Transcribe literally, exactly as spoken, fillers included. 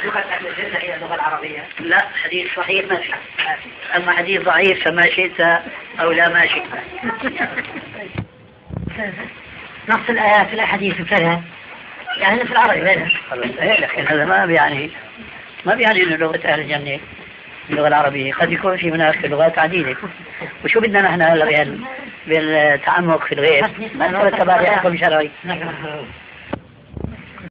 لغة أهل الجنة هي اللغة العربية؟ لا، حديث صحيح ما في، أما حديث ضعيف فما شئت أو لا ما شئت. نص الآيات في الأحاديث وكذا يعني في العربي بينها. لكن هذا ما بيعني ما بيعني إنه لغة أهل الجنة اللغة العربية، قد يكون في هناك لغات عديدة. وشو بدنا نحن هلا بالتعمق في الغيب؟ ما نرتب عليه حكم شرعي.